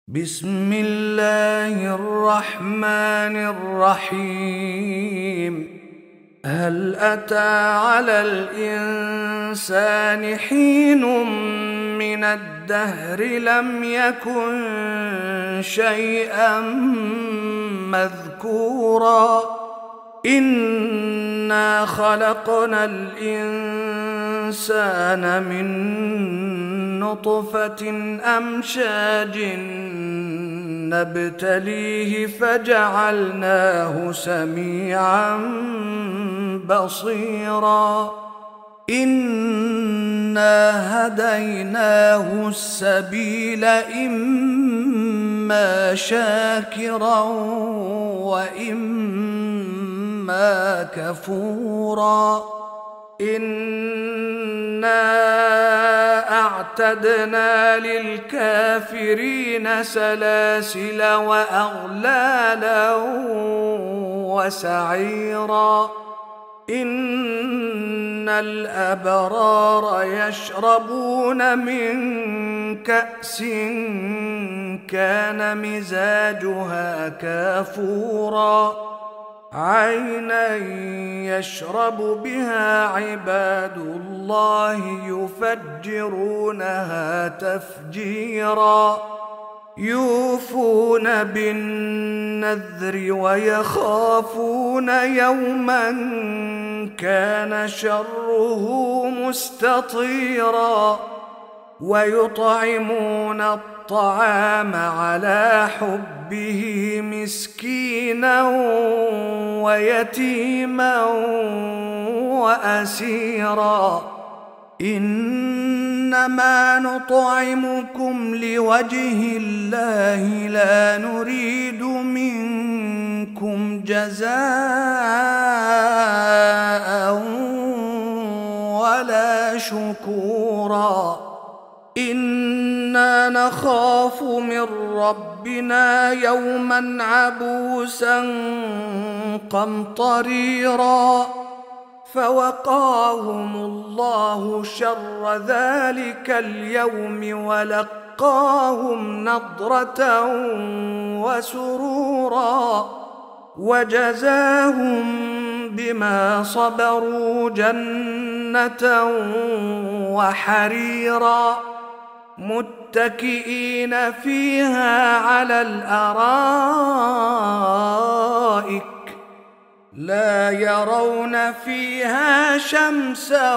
بسم الله الرحمن الرحيم. هل أتى على الإنسان حين من الدهر لم يكن شيئا مذكورا إنا خلقنا الإنسان من نطفة أمشاج نبتليه فجعلناه سميعا بصيرا إنا هديناه السبيل إما شاكرا وإما كفورا إنا أعتدنا للكافرين سلاسل وأغلالا وسعيرا إن الأبرار يشربون من كأس كان مزاجها كافورا عينا يشرب بها عباد الله يفجرونها تفجيرا يوفون بالنذر ويخافون يوما كان شره مستطيرا ويطعمون الطعام على حبه مسكينا ويتيما وأسيرا إنما نطعمكم لوجه الله لا نريد منكم جزاء ولا شكورا إنا نخاف من ربنا يوما عبوسا قمطريرا فوقاهم الله شر ذلك اليوم ولقاهم نضرة وسرورا وجزاهم بما صبروا جنة وحريرا متكئين فيها على الأرائك لا يرون فيها شمسا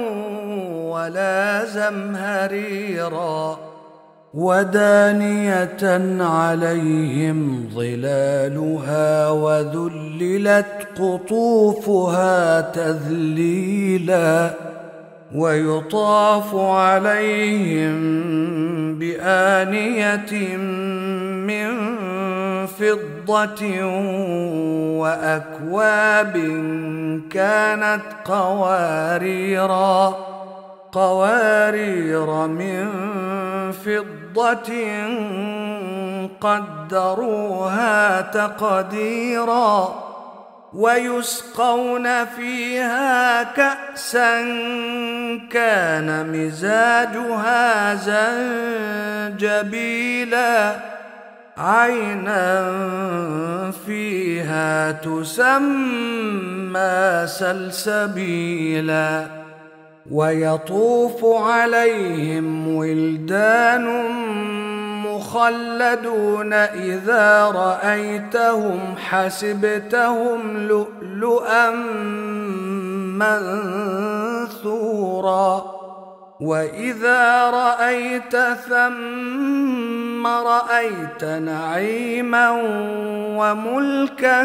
ولا زمهريرا ودانية عليهم ظلالها وذللت قطوفها تذليلا ويطاف عليهم بآنية من فضة وأكواب كانت قوارير من فضة قدروها تقديرا ويسقون فيها كأسا كان مزاجها زنجبيلا عينا فيها تسمى سلسبيلا ويطوف عليهم ولدان مخلدون إذا رأيتهم حسبتهم لؤلؤا منثورا وإذا رأيت ثم رأيت نعيما وملكا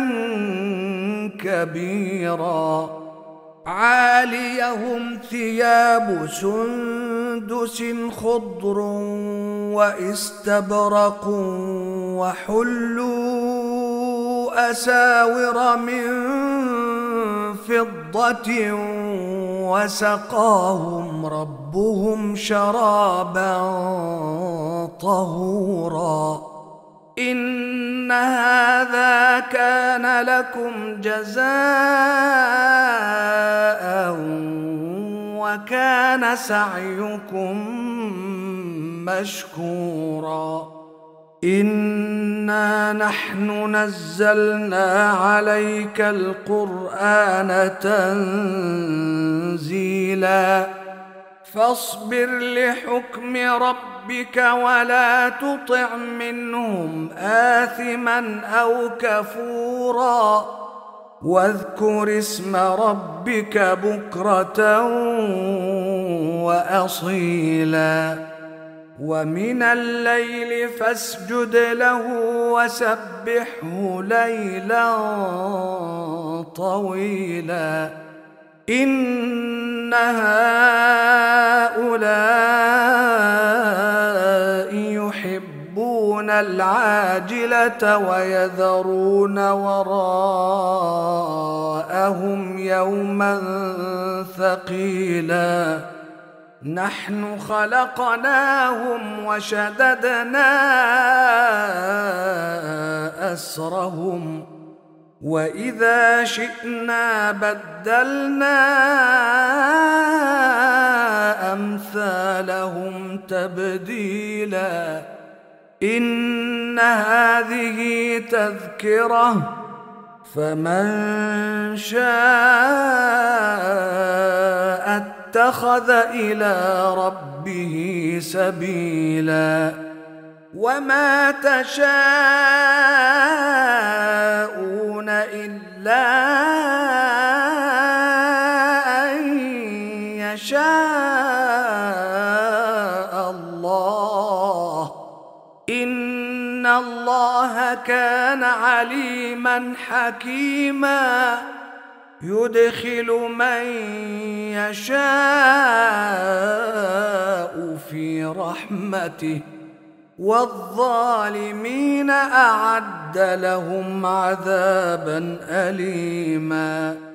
كبيرا عاليهم ثياب سندس خضر واستبرق وحلوا أساور من فضة وسقاهم ربهم شرابا طهورا إن هذا كان لكم جزاء وكان سعيكم مشكورا إنا نحن نزلنا عليك القرآن تنزيلا فاصبر لحكم ربك ولا تطع منهم آثما أو كفورا واذكر اسم ربك بكرة وأصيلا ومن الليل فاسجد له وسبحه ليلا طويلا إن هؤلاء يحبون العاجلة ويذرون وراءهم يوما ثقيلا نحن خلقناهم وشددنا أسرهم وإذا شئنا بدلنا أمثالهم تبديلا إن هذه تذكرة فمن شاء اتخذ إلى ربه سبيلا وما تشاءون إلا أن يشاء الله إن الله كان عليما حكيما يدخل من يشاء في رحمته والظالمين أعد لهم عذابا أليما